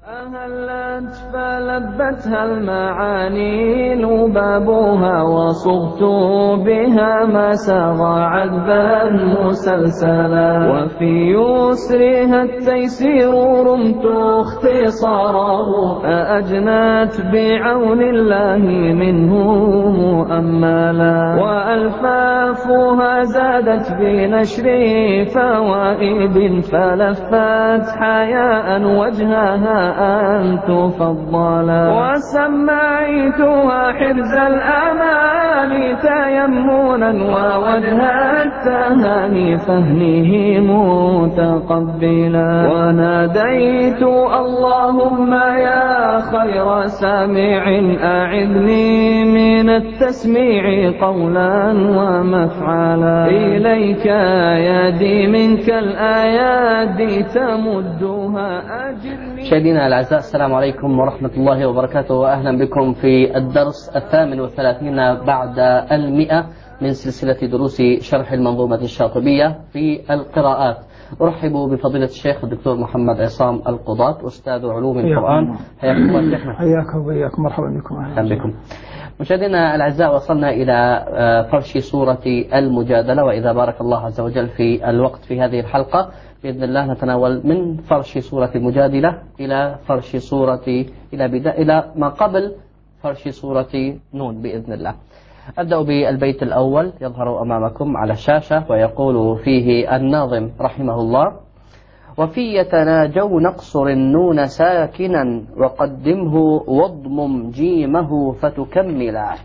أهلت فلبتها المعاني لبابها وصغت بها ما سغى عذبا مسلسلا وفي يسرها التيسير رمت اختصاره أأجنت بعون الله منه مؤملا وألفافها زادت بنشر فوائد فلفت حياء وجهها أن تفضلا وسميتها حرز الأمان تيمنا ووجه التهاني فهنه متقبلا وناديت اللهم يا خير سامع أعذني من التسميع قولا ومفعلا إليك يدي منك الآيات تمدها أجرني. مشاهدينا الأعزاء، السلام عليكم ورحمة الله وبركاته، وأهلا بكم في الدرس 38 بعد 100 من سلسلة دروس شرح المنظومة الشاطبية في القراءات. أرحب بفضيلة الشيخ الدكتور محمد عصام القضاة، أستاذ علوم القرآن. حياكم الله شيخنا. حياكم وإياكم، مرحبا بكم. أهلا بكم. مشاهدينا الأعزاء، وصلنا إلى فرش سورة المجادلة، وإذا بارك الله عز وجل في الوقت في هذه الحلقة بإذن الله نتناول من فرش سورة المجادلة إلى فرش سورة إلى ما قبل فرش سورة نون بإذن الله. أبدأ بالبيت الأول يظهر أمامكم على الشاشة، ويقول فيه الناظم رحمه الله: وفي يتناجون اقصر النون ساكنا وقدمه واضمم جيمه فتكملا.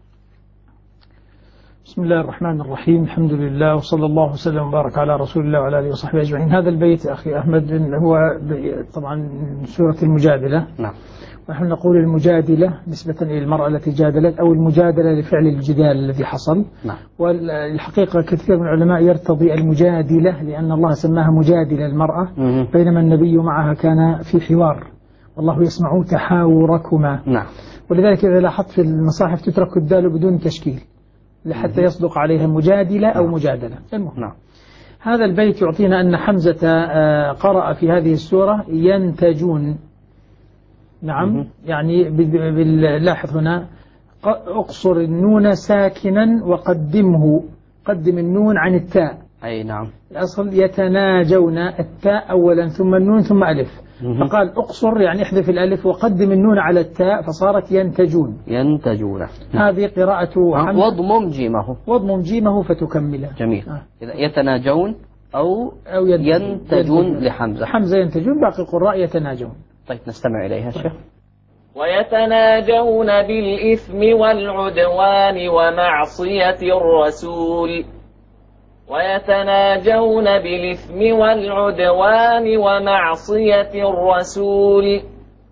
بسم الله الرحمن الرحيم، الحمد لله وصلى الله وسلم وبارك على رسول الله وعلى آله وصحبه أجمعين. هذا البيت أخي أحمد هو طبعا سورة المجادلة. نعم. ونحن نقول المجادلة نسبة إلى المرأة التي جادلت، أو المجادلة لفعل الجدال الذي حصل. نعم. والحقيقة كثير من العلماء يرتضي المجادلة لأن الله سماها مجادلة المرأة، بينما النبي معها كان في حوار، والله يسمع تحاوركما. نعم. ولذلك إذا لاحظت في المصاحف تترك الدال بدون تشكيل لحتى يصدق عليها مجادلة أو مجادلة. المهم. نعم. هذا البيت يعطينا أن حمزة قرأ في هذه السورة ينتجون. نعم. يعني لاحظ هنا اقصر النون ساكنا وقدمه، قدم النون عن التاء. أي نعم. الأصل يتناجون، التاء أولا ثم النون ثم ألف، فقال اقصر يعني احذف الألف وقدم النون على التاء فصارت ينتجون. ينتجون. هذه قراءة حمزة. واضمم جيمه. واضمم جيمه فتكمله. جميل. يتناجون أو ينتجون لحمزة. حمزة ينتجون، باقي القراء يتناجون. طيب نستمع إليها شيخ. ويتناجون بالإثم والعدوان ومعصية الرسول. ويتناجون بالإثم والعدوان ومعصية الرسول.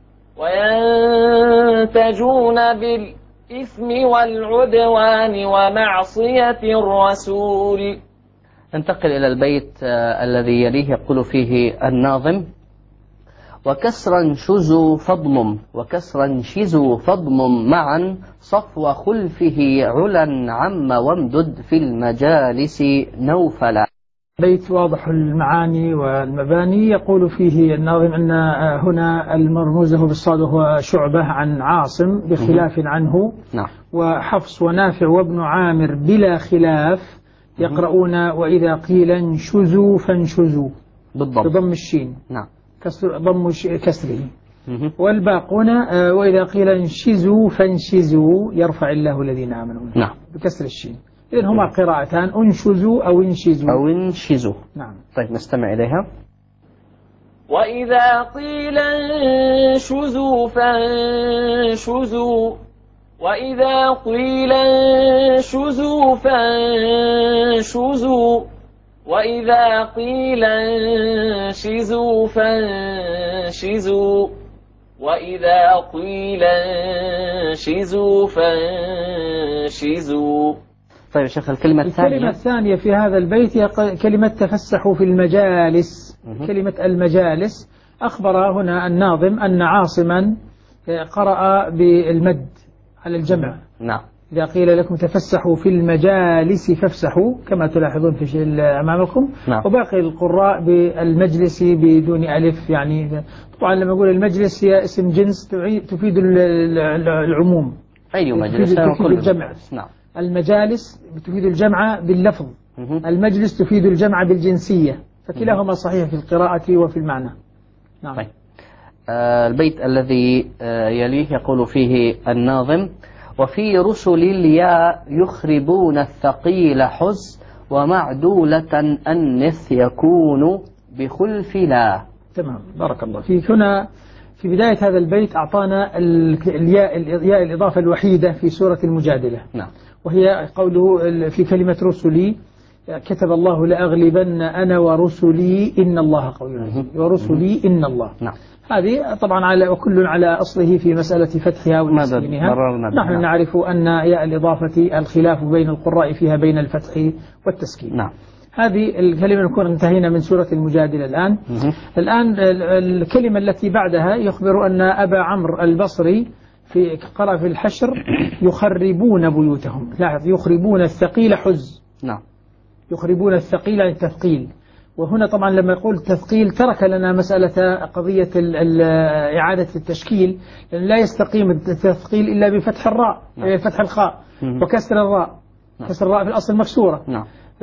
وينتجون بالإثم والعدوان ومعصية الرسول. ننتقل إلى البيت الذي يليه، يقول فيه الناظم: وكسرا شزوا فضمم وكسرا شزوا فضمم معا صفو خلفه علا عم وامدد في المجالس نوفلا. بيت واضح المعاني والمباني. يقول فيه الناظم أن هنا المرموزه بالصاد هو شعبة عن عاصم بخلاف عنه. نعم. وحفص ونافع وابن عامر بلا خلاف يقرؤون وإذا قيل انشزوا فانشزوا بالضبط بضم الشين. نعم. ضم كسره. والباقون وإذا قيل انشزوا فانشزوا يرفع الله الذين آمنوا. نعم. بكسر الشين. إذن هما قراءتان، انشزوا أو انشزوا. أو انشزوا. نعم. طيب نستمع إليها. وإذا قيل انشزوا فانشزوا. وإذا قيل انشزوا فانشزوا. وإذا قيل انشزوا فانشزوا. وإذا قيل انشزوا فانشزوا. طيب يا شيخ، الكلمة الثانية في هذا البيت هي كلمة تفسحوا في المجالس. كلمة المجالس أخبر هنا الناظم أن عاصما قرأ بالمد على الجمع. نعم. إذا قيل لكم تفسحوا في المجالس فافسحوا كما تلاحظون في أمامكم. نعم. وباقي القراء بالمجلس بدون ألف، يعني طبعا لما أقول المجلس هي اسم جنس تفيد العموم، أي مجلس تفيد الجمع. نعم. المجالس تفيد الجمع باللفظ، المجلس تفيد الجمع بالجنسية، فكلاهما صحيح في القراءة وفي المعنى. نعم. طيب. البيت الذي يليه يقول فيه الناظم: وفي رسل الياء يخربون الثقيل حز ومعدولة أنث يكون بخلف لا. تمام، بارك الله فيك. هنا في بداية هذا البيت أعطانا الياء الإضافة الوحيدة في سورة المجادلة. نعم. وهي قوله في كلمة رسلي: كتب الله لأغلبن أنا ورسلي إن الله قوي عزيز، ورسلي إن الله. نعم. هذه طبعا وكل على أصله في مسألة فتحها وتسكينها. نحن نعرف أن ياء الإضافة الخلاف بين القراء فيها بين الفتح والتسكين. نعم. هذه الكلمة نكون انتهينا من سورة المجادلة الآن. الآن الكلمة التي بعدها يخبر أن أبا عمرو البصري قرأ في الحشر: يخربون بيوتهم. لاحظ، يخربون الثقيل حز. نعم. يخربون الثقيل عن التثقيل. وهنا طبعا لما يقول تثقيل ترك لنا مسألة قضية إعادة التشكيل، لأن لا يستقيم التثقيل إلا بفتح الراء، فتح الخاء وكسر الراء. كسر الراء في الأصل مكسورة. نعم.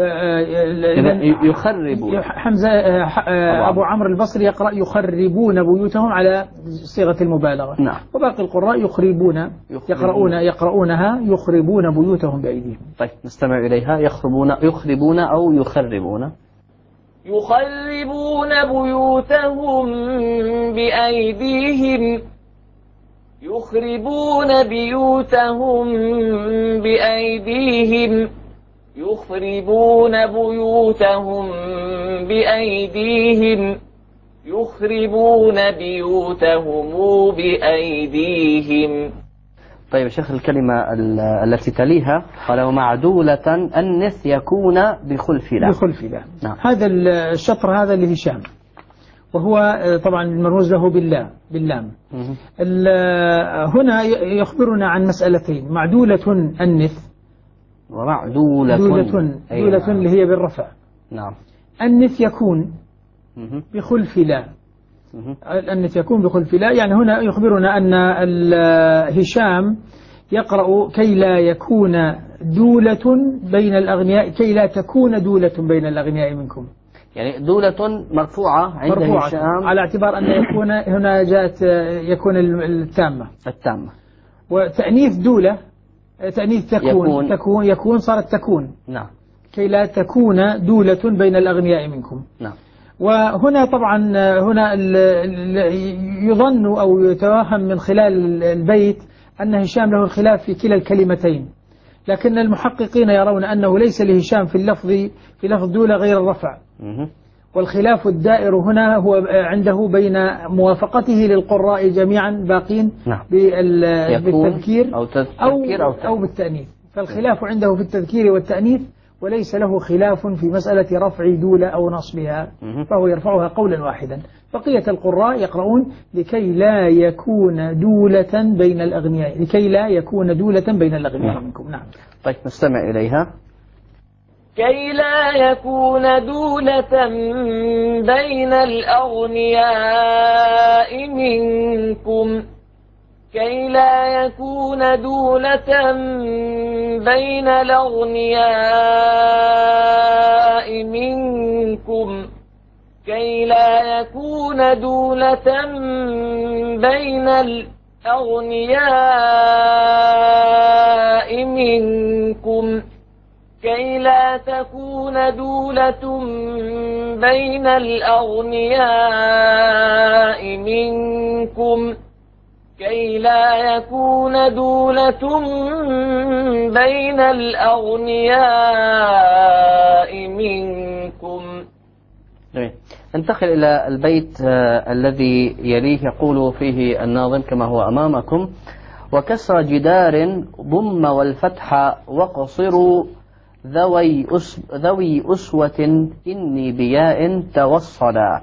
يخرب حمزة أبو عمرو البصري يقرأ يخربون بيوتهم على صيغة المبالغة. نعم. وباقي القراء يخربون يقرؤونها يخربون بيوتهم بأيديهم. طيب نستمع إليها. يخربون أو يخربون. يخربون بيوتهم بأيديهم. يخربون بيوتهم بأيديهم. يخربون بيوتهم بأيديهم. يخربون بيوتهم بأيديهم. طيب شيخ، الكلمة التي تليها قال: ومعدولة أنث يكون بخلف لا. بخلف لا. نعم. هذا الشطر هذا لهشام، وهو طبعا المرموز له باللام. هنا يخبرنا عن مسألتين: معدولة أنث، ومعدولة دولة اللي هي بالرفع. نعم. أنث يكون بخلف لا. أنث يكون بخلف لا، يعني هنا يخبرنا أن هشام يقرأ: كي لا يكون دولة بين الأغنياء، كي لا تكون دولة بين الأغنياء منكم. يعني دولة مرفوعة عند هشام على اعتبار أن يكون هنا جاءت يكون التامة. وتأنيث دولة، تأنيث يكون صارت تكون. نعم. كي لا تكون دولة بين الأغنياء منكم. نعم. وهنا طبعا هنا يظن أو يتوهم من خلال البيت أن هشام له الخلاف في كلا الكلمتين، لكن المحققين يرون أنه ليس لهشام في لفظ دولة غير الرفع. والخلاف الدائر هنا هو عنده بين موافقته للقراء جميعا باقين بالتذكير أو بالتأنيث. فالخلاف عنده في التذكير والتأنيث، وليس له خلاف في مسألة رفع دولة أو نصبها، فهو يرفعها قولا واحدا. بقية القراء يقرؤون: لكي لا يكون دولة بين الأغنياء، لكي لا يكون دولة بين الأغنياء منكم. نعم. طيب نستمع إليها. كي لا يكون دولة بين الأغنياء منكم. كي لا يكون دولة بين الأغنياء منكم. كي لا يكون دولة بين الأغنياء منكم. كي لا تكون دولة بين الأغنياء منكم. كي لا يكون دولة بين الأغنياء منكم. ننتقل إلى البيت الذي يليه يقول فيه الناظم كما هو أمامكم: وكسر جدار ضم والفتح وقصروا ذوي أسوة إني بياء توصلا.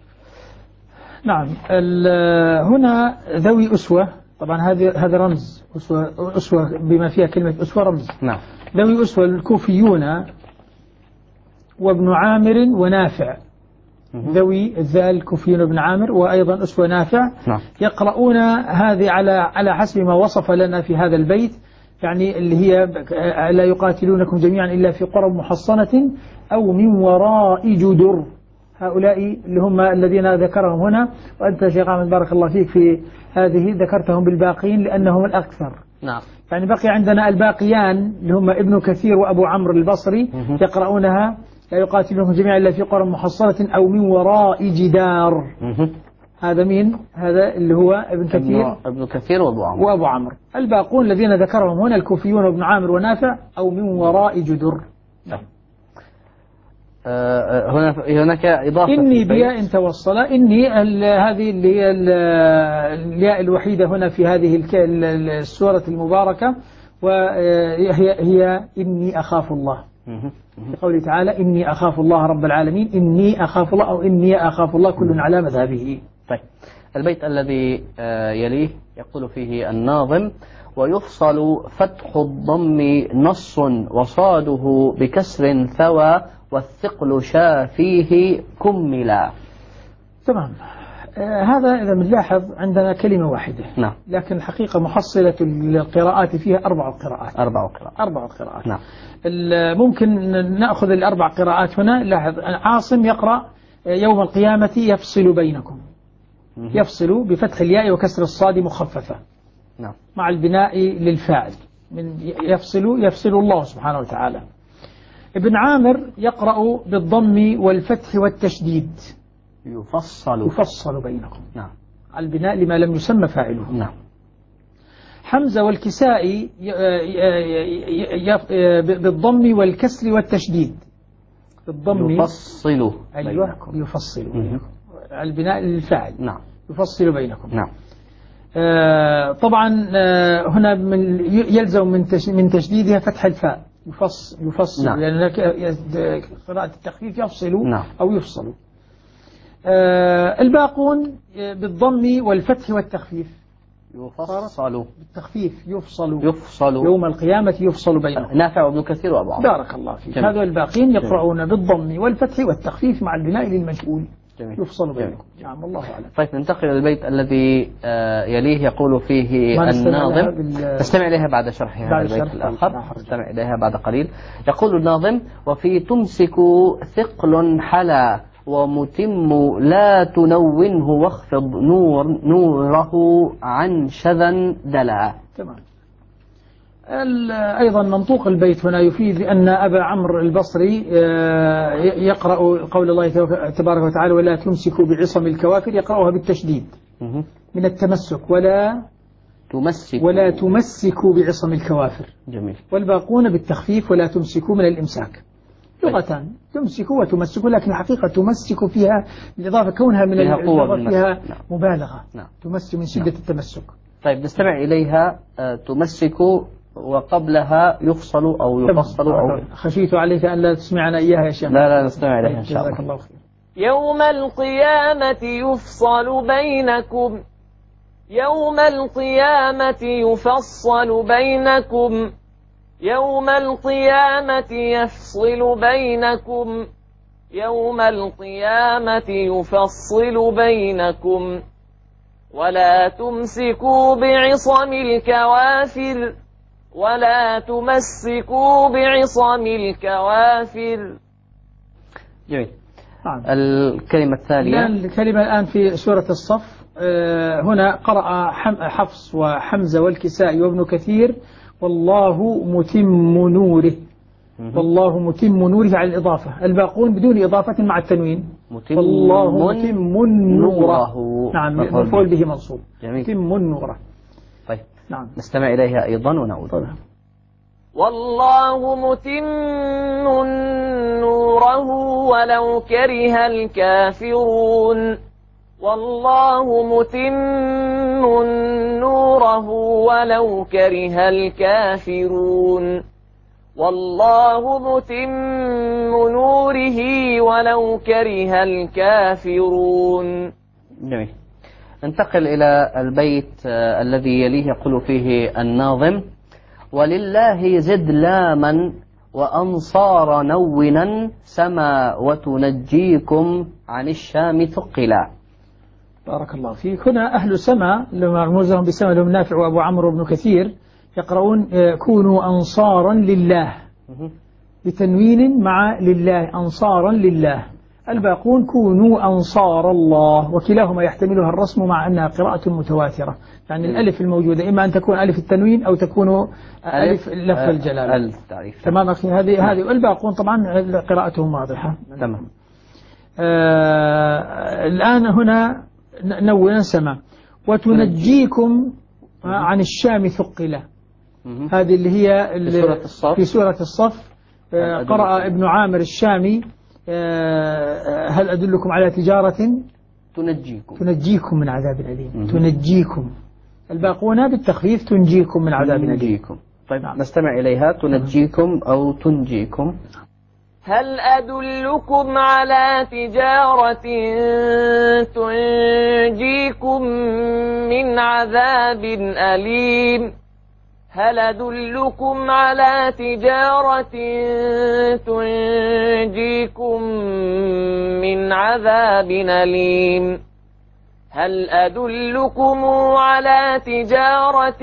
نعم. هنا ذوي أسوة، طبعا هذا رمز، أسوة بما فيها كلمة أسوة رمز. نعم. ذوي أسوة الكوفيون وابن عامر ونافع. ذوي الذال الكوفيون وابن عامر وأيضا أسوة نافع. نعم. يقرؤون هذه على حسب ما وصف لنا في هذا البيت، يعني اللي هي لا يقاتلونكم جميعا إلا في قرى محصنة أو من وراء جدر. هؤلاء اللي هم الذين ذكرهم هنا، وأنت شيخ أحمد بارك الله فيك في هذه ذكرتهم بالباقين لأنهم الأكثر. نعم. يعني بقي عندنا الباقيان اللي هم ابن كثير وأبو عمرو البصري يقرؤونها لا يقاتلونكم جميعا إلا في قرى محصنة أو من وراء جدار. هذا مين؟ هذا اللي هو ابن كثير وأبو عمرو. الباقون الذين ذكرهم هنا الكوفيون وابن عامر ونافع أو من وراء جدر. هناك إضافة إني بياء توصل. إني هذه اللي هي الياء الوحيدة هنا في هذه السورة المباركة، وهي إني أخاف الله. في قوله تعالى إني أخاف الله رب العالمين، إني أخاف الله أو إني أخاف الله كل على مذهبه. طيب البيت الذي يليه يقول فيه الناظم: ويفصل فتح الضم نص وصاده بكسر ثوى والثقل شافيه كملا. تمام. هذا إذا بنلاحظ عندنا كلمة واحدة. نعم. لكن الحقيقة محصلة القراءات فيها أربع قراءات. نعم. ممكن نأخذ الأربع قراءات هنا. لاحظ عاصم يقرأ يوم القيامة يفصل بينكم. يفصل بفتح الياء وكسر الصاد مخففة. نعم. مع البناء للفاعل من يفصل الله سبحانه وتعالى. ابن عامر يقرأ بالضم والفتح والتشديد. يفصل بينكم. نعم. على البناء لما لم يسمى فاعله. نعم. حمزة والكسائي بالضم والكسر والتشديد. بالضم يفصل. أيوة يفصل بينكم على البناء للفاعل. نعم. يفصل بينكم. نعم. طبعا هنا يلزم من تشديدها فتح الفاء. يفصل. نعم. لأن قراءة التخفيف يفصل. نعم. أو يفصل. الباقون بالضم والفتح والتخفيف. يفصل بالتخفيف يفصل يوم القيامة يفصل بينهم. نافع وابن كثير وأبو عمرو. بارك الله فيك. هذول الباقين يقرؤون بالضم والفتح والتخفيف مع البناء للمجهول. جميل. يفصل بينكم. نعم الله أعلم. طيب ننتقل للبيت الذي يليه يقول فيه الناظم. نستمع إليها بعد شرح هذا البيت الآخر. نستمع إليها بعد قليل. يقول الناظم: وفي تمسك ثقل حلا ومتم لا تنونه واخفض نوره عن شذا دلا. تمام. أيضا منطوق البيت هنا يفيد أن أبا عمرو البصري يقرأ قول الله تبارك وتعالى: ولا تمسكوا بعصم الكوافر، يقرأها بالتشديد من التمسك، ولا تمسكوا بعصم الكوافر. جميل. والباقون بالتخفيف ولا تمسكوا من الإمساك. لغتان تمسكوا وتمسكوا، لكن الحقيقة تمسكوا فيها بالإضافة كونها من الإضافة فيها مبالغة. نعم. تمسك من شدة التمسك. طيب نستمع إليها. تمسك وقبلها يفصل أو يفصل أو خشيت عليك أن لا تسمعنا إياها يا شيخ. لا نستمع إليها إن شاء الله. الله خير. يوم القيامة يفصل بينكم. يوم القيامة يفصل بينكم. يوم القيامة يفصل بينكم. يوم القيامة يفصل بينكم. ولا تمسكوا بعصم الكوافر. ولا تمسكوا بعصم الكوافر. جميل. الكلمة الثانية. الكلمة الآن في سورة الصف. هنا قرأ حفص وحمزة والكسائي وابن كثير: والله متم نوره. والله متم نوره على الإضافة. الباقون بدون إضافة مع التنوين. والله متم نوره. نعم. مفعول به منصوب. متم نوره. طيب. نعم. نستمع إليها أيضا ونعود. والله متم نوره ولو كره الكافرون. والله متم نوره ولو كره الكافرون. والله متم نوره ولو كره الكافرون. جميل. انتقل إلى البيت الذي يليه، يقول فيه الناظم: ولله زد لاما وأنصار نونا سما وتنجيكم عن الشام ثقلا. بارك الله فيك. هنا أهل سما لما رموزهم بسما لهم نافع وأبو عمرو بن كثير يقرؤون كونوا أنصارا لله بتنوين مع لله، أنصارا لله. الباقون كونوا أنصار الله، وكلاهما يحتملها الرسم مع أنها قراءة متواترة، يعني الألف الموجودة إما أن تكون ألف التنوين أو تكون ألف لفظ الجلالة. تمام أخي. هذه والباقون طبعا قراءتهم واضحة. تمام. الآن هنا نونا سما وتنجيكم عن الشام ثقلة. هذه اللي هي في سورة الصف. قرأ ابن عامر الشامي: هل أدلكم على تجارة تنجيكم من عذاب أليم. تنجيكم. الباقون بالتخفيف تنجيكم من عذاب أليم. طيب نستمع إليها. تنجيكم أو تنجيكم. هل أدلكم على تجارة تنجيكم من عذاب أليم. هل أدلكم على تجارة تنجيكم من عذاب أليم. هل أدلكم على تجارة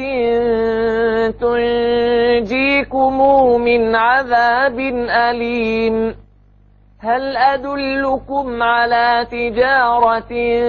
تنجيكم من عذاب أليم. هل أدلكم على تجارة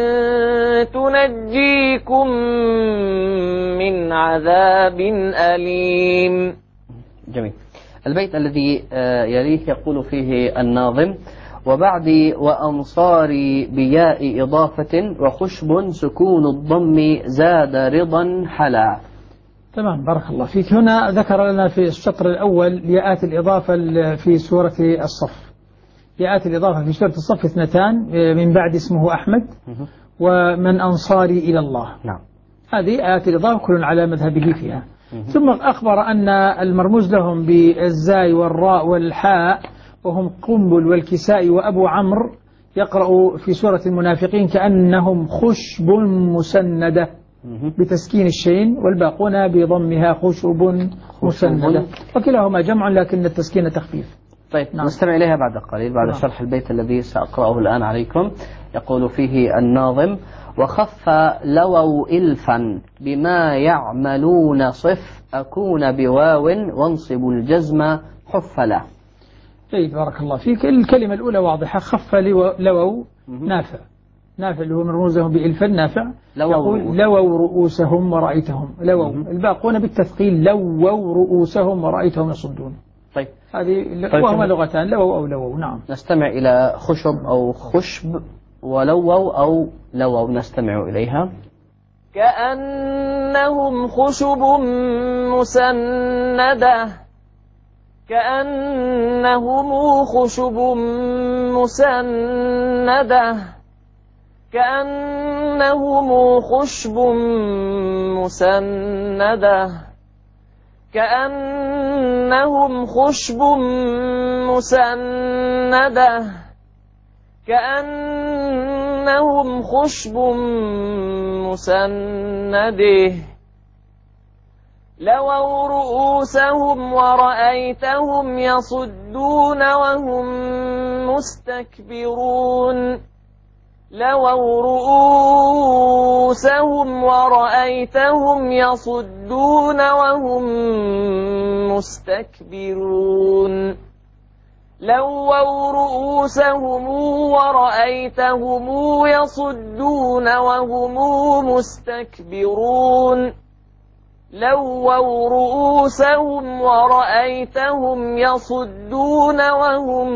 تنجيكم من عذاب أليم. جميل. البيت الذي يليه يقول فيه الناظم: وبعدي وأنصاري بياء إضافة وخشب سكون الضم زاد رضا حلا. تمام. بارك الله فيك. هنا ذكر لنا في الشطر الأول ياءات الإضافة في سورة الصف. ياءات الإضافة في سورة الصف 2 من بعد اسمه أحمد ومن أنصاري إلى الله. نعم. هذه آيات الإضافة كل على مذهبه فيها. ثم أخبر أن المرموز لهم بالزاي والراء والحاء وهم قنبل والكساء وأبو عمرو يقرأ في سورة المنافقين كأنهم خشب مسندة بتسكين الشين، والباقون بضمها خشب مسندة، وكلاهما جمع لكن التسكين تخفيف. طيب نعم. نستمع إليها بعد قليل بعد شرح البيت الذي سأقرأه الآن عليكم. يقول فيه الناظم: وخف لووا إلفا بما يعملون صف أكون بواو وانصب الجزم حفلا. طيب بارك الله فيك. الكلمة الأولى واضحة. خف لووا نافع اللي هو مرموزهم بإلفا نافع يقول لووا رؤوسهم ورأيتهم لووا. الباقون بالتثقيل لووا رؤوسهم ورأيتهم يصدون. طيب هذه وهما لغتان لووا أو لووا. نعم. نستمع إلى خشب أو خشب ولووا أو لووا. نستمع إليها. كأنهم خشب مسندة. كأنهم خشب مسندة. كأنهم خشب مسندة. كأنهم خشب مسندة. كأنهم خشب مسندة. لووا رؤوسهم ورأيتهم يصدون وهم مستكبرون. لووا رؤوسهم ورأيتهم يصدون وهم مستكبرون. لووا رؤوسهم ورأيتهم يصدون وهم مستكبرون. لووا رؤوسهم ورأيتهم يصدون وهم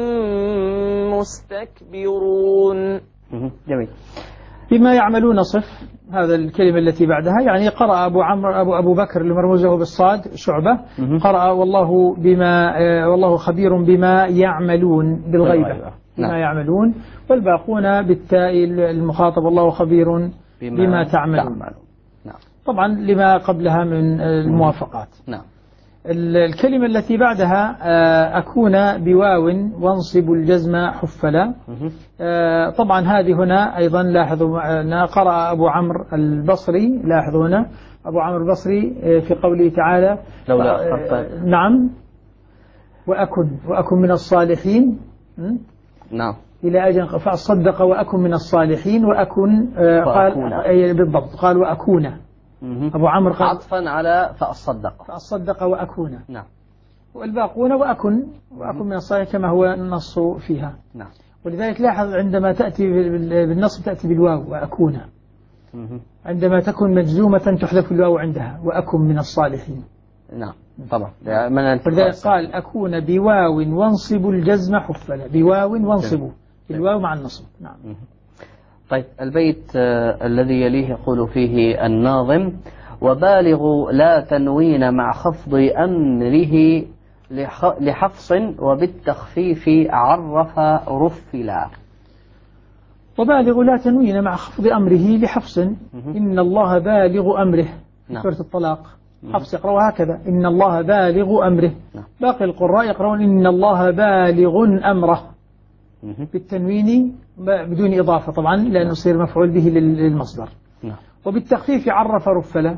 مستكبرون. جميل. بما يعملون صف. هذا الكلمة التي بعدها يعني قرأ أبو بكر المرموزه بالصاد شعبة قرأ والله خبير بما يعملون بالغيبة. بما يعملون. والباقون بالتاء المخاطب الله خبير بما تعملون. نعم. طبعا لما قبلها من الموافقات. نعم. الكلمة التي بعدها أكون بواو وانصب الجزم حفلا. طبعا هذه هنا أيضا لاحظوا قرأ أبو عمرو البصري، لاحظوا هنا أبو عمرو البصري في قوله تعالى نعم وأكن من الصالحين نعم إلى أجل فأصدق وأكن من الصالحين وأكن قال بالضبط قال وأكون أبو عمرو قال عطفا على فأصدق وأكون نعم، والباقون وأكن من الصالحين كما هو النص فيها. نعم. ولذلك لاحظ عندما تأتي بالنص تأتي بالواو وأكون، عندما تكون مجزومة تحذف الواو عندها وأكن من الصالحين. نعم طبعا. ولذلك قال أكون بواو وانصب الجزم حفلا، بواو وانصب الواو مع النصب. نعم. طيب البيت الذي يليه يقول فيه الناظم وبالغ لا تنوين مع خفض أمره لحفص وبالتخفيف عرف رفلا. وبالغ لا تنوين مع خفض أمره لحفص إن الله بالغ أمره. سورة الطلاق حفص يقرأ هكذا إن الله بالغ أمره. باقي القراء يقرأون إن الله بالغ أمره بالتنوين بدون إضافة طبعا لأنه يصير مفعول به للمصدر. وبالتخفيف عرف رفلا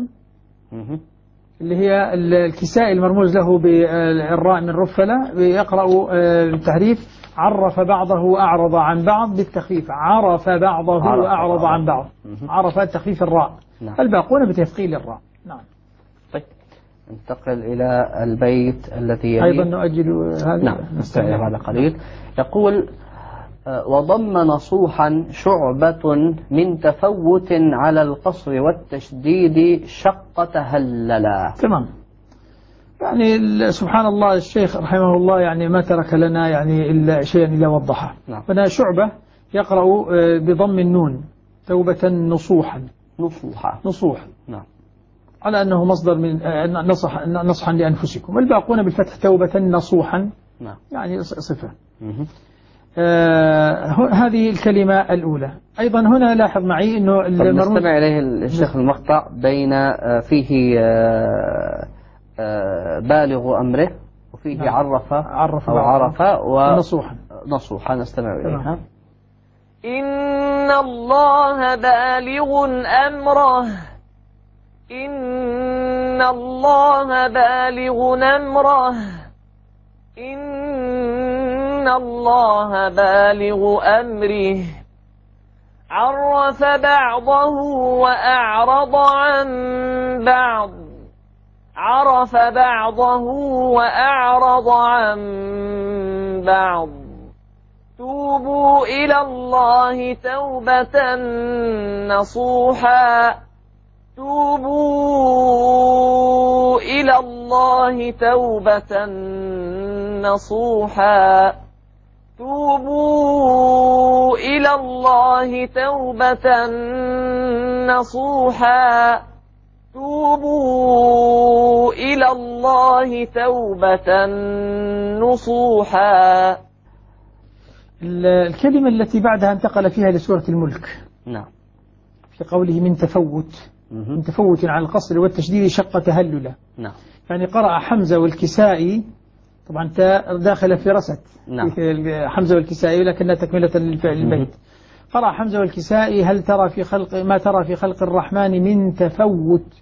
اللي هي الكساء المرموز له بالراء من رفلا يقرأ التحريف عرف بعضه وأعرض عن بعض بالتخفيف عرف بعضه وأعرض عن بعض عرف تخفيف الراء. الباقون بتثقيل الراء. نعم. طيب ننتقل إلى البيت الذي أيضا نؤجل هذا. نعم نستمع بعد قليل. يقول وضم نصوحا شعبة من تفوت على القصر والتشديد شق تهللا. تمام. يعني سبحان الله الشيخ رحمه الله يعني ما ترك لنا يعني إلا شيئا إلا وضحه. هنا شعبة يقرأ بضم النون توبة نصوحا نصوح نعم على أنه مصدر من نصحا لأنفسكم، والباقون بالفتح توبة نصوحا نعم يعني صفة. هذه الكلمة الأولى. أيضا هنا لاحظ معي أنه نستمع إليه الشيخ المقطع بين فيه بالغ أمره وفيه نعم. عرف ونصوحا نستمع إليها. إن الله بالغ أمره إن الله بالغ أمره إن الله بالغ أمره عرف بعضه وأعرض عن بعض عرف بعضه وأعرض عن بعض توبوا إلى الله توبة نصوحا توبوا إلى الله توبة نصوحا توبوا إلى الله توبة نصوحا توبوا إلى الله توبة نصوحا. الكلمة التي بعدها انتقل فيها لسورة الملك. نعم. في قوله من تفوت على القصر والتشديد شق تهللا. نعم. يعني قرأ حمزة والكسائي طبعا داخل في رست. نعم. حمزة والكسائي لكنها تكملة للفعل البيت. قرأ حمزة والكسائي هل ترى في خلق ما ترى في خلق الرحمن من تفوت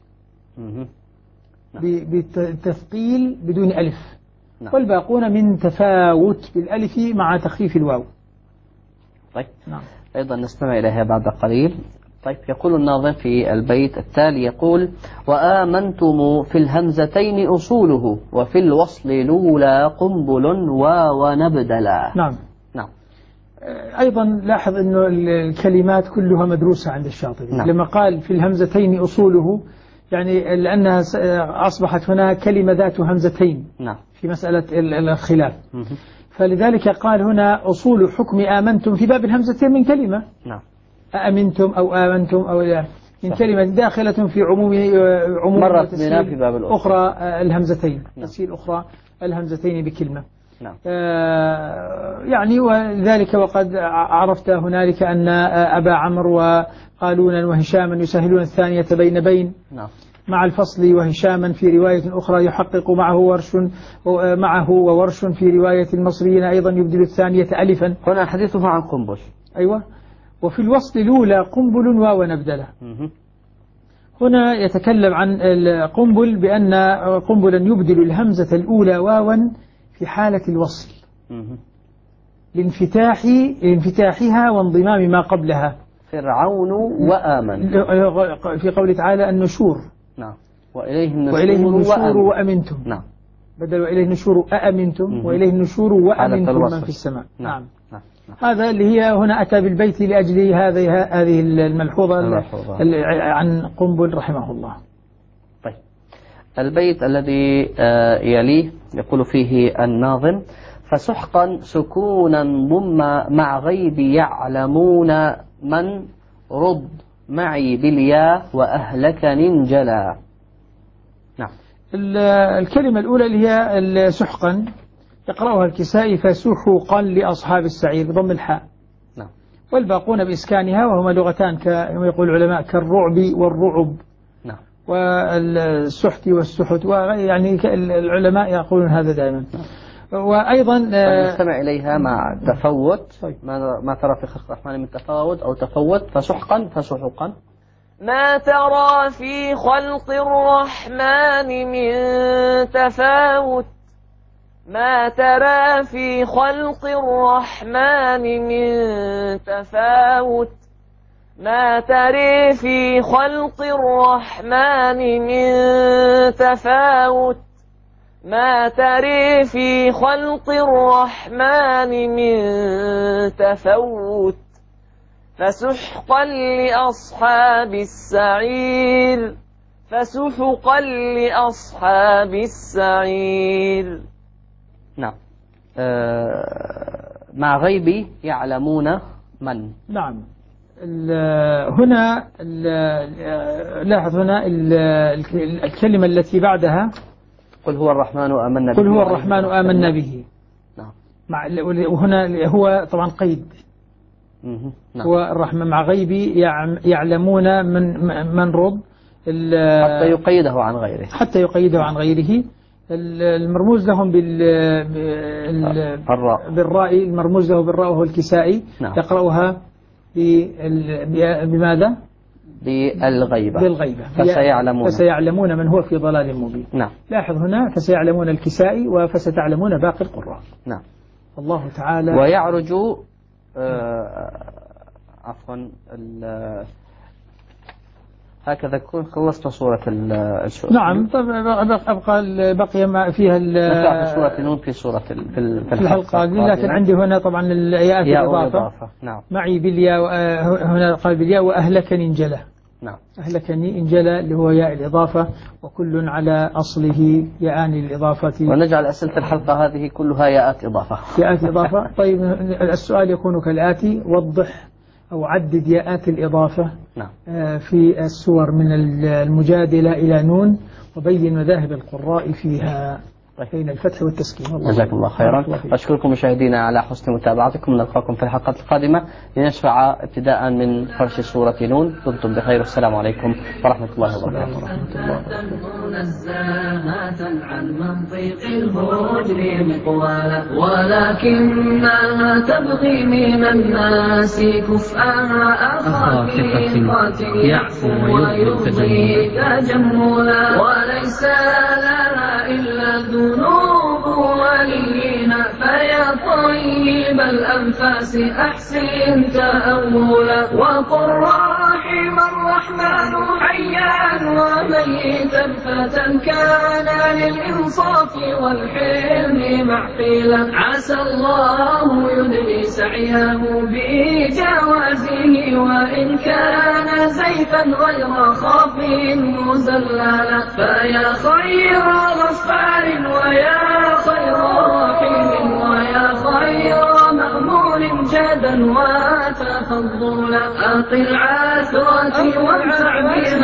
بالتثقيل بدون ألف. نعم. والباقون من تفاوت بالألف مع تخفيف الواو. طيب. نعم. أيضا نستمع إليها بعد قليل. طيب يقول الناظم في البيت التالي يقول وآمنتم في الهمزتين أصوله وفي الوصل لولا قنبل ونبدلا. نعم. نعم. أيضا لاحظ أنه الكلمات كلها مدروسة عند الشاطبي. نعم. لما قال في الهمزتين أصوله يعني لأنها أصبحت هنا كلمة ذات همزتين. نعم. في مسألة الخلاف. فلذلك قال هنا أصول حكم آمنتم في باب الهمزتين من كلمة. نعم. أأمنتم أو آمنتم أو من كلمة داخلة في عموم مرت بنا في باب أخرى الهمزتين. تسهيل أخرى الهمزتين بكلمة. نعم. يعني وذلك وقد عرفت هنالك أن أبا عمرو وقالونا وهشاما يسهلون الثانية بين. نعم. مع الفصل وهشاما في رواية أخرى يحقق معه وورش في رواية المصريين أيضا يبدل الثانية ألفا. هنا حديثه عن قنبل. أيوة. وفي الوصل الأولى قنبل واو نبدلة. هنا يتكلم عن القنبل بأن قنبلا يبدل الهمزة الأولى واوا في حالة الوصل لانفتاحها وانضمام ما قبلها. فرعون وآمن في قوله تعالى النشور. نعم. وإليه النشور وأمنتم. نعم. بدل وإليه النشور أأمنتم وإليه النشور وأمنتم من في السماء. نعم. هذا اللي هي هنا أتى بالبيت لأجل هذه الملحوظة عن قنبل رحمه الله. طيب البيت الذي يليه يقول فيه الناظم: فسحقا سكونا ضم مع غيب يعلمون من رد معي بالياء وأهلكني انجلى. نعم. الكلمة الأولى اللي هي سحقا يقرأها الكسائي فسحقا لأصحاب السعير بضم الحاء. نعم. والباقون بإسكانها، وهما لغتان كما يقول العلماء كالرعب والرعب. نعم. والسحت والسحت، ويعني العلماء يقولون هذا دائما. وأيضا نستمع إليها مع تفوت. طيب. ما ترى في خلق الرحمن من تفاوت أو تفوت. فسحقا فسحقا. ما ترى في خلق الرحمن من تفاوت. ما ترى في خلق الرحمن من تفاوت. ما ترى في خلق الرحمن من تفاوت. ما ترى في خلق الرحمن من تفوت. فسحقا لأصحاب السعير. فسحقا لأصحاب السعير. نعم. مع غيب يعلمون من. نعم. هنا لاحظ هنا الكلمة التي بعدها قل هو الرحمن آمنا به. قل هو الرحمن آمنا به. نعم. وهنا هو طبعا قيد. نعم. هو الرحمن مع غيب يعلمون من رب حتى يقيده عن غيره. حتى يقيده عن غيره. المرموز لهم بالراء، المرموز له بالراء وهو الكسائي. نعم. يقرأها بماذا؟ بالغيبة. فسيعلمون من هو في ضلال مبين. نعم. لاحظ هنا فسيعلمون الكسائي وفستعلمون باقي القراء. نعم. الله تعالى. ويعرج عفوا هكذا كون خلصنا سورة الشورى. نعم. بقي ما فيها في سورة نون في سورة في الحلقة، لكن عندي هنا طبعا الآيات الإضافة نعم. معي بالياء. هنا قال بالياء وأهلكني انجلى. نعم. أهلكني انجلى اللي هو ياء الإضافة، وكل على أصله ياءان الإضافة. ونجعل أسئلة الحلقة هذه كلها ياءات إضافة. ياءات إضافة. طيب السؤال يكون كالآتي: وضح أو عدد ياءات الإضافة. نعم. في السور من المجادلة إلى نون، وبين مذاهب القراء فيها بين الفتح والتسكين. جزاكم الله خيرا. أشكركم مشاهدينا على حسن متابعتكم. نلقاكم في الحلقات القادمة لنشفع ابتداء من فرش سورة نون. دمتم بخير والسلام عليكم ورحمة الله وبركاته. عن منطق الهجر مقوالا، ولكنها تبغي من الناس كفءها أخاكي يعفو ويبغي تجملا، وليس لها إلا الذنوب ولينا، فيا طيب الأنفاس أحسن تأولا، وقل رحم الرحمن حيا وميتا فتى كان للإنصاف والحلم معقلا، عسى الله يدري سعيه بجوازه، وإن كان زيفا غير خاف مزللا، فيا خير غفار ويا خير رحيم ويا خير مأمون جدا وتفضلا، أقل عثرتي وانفع بها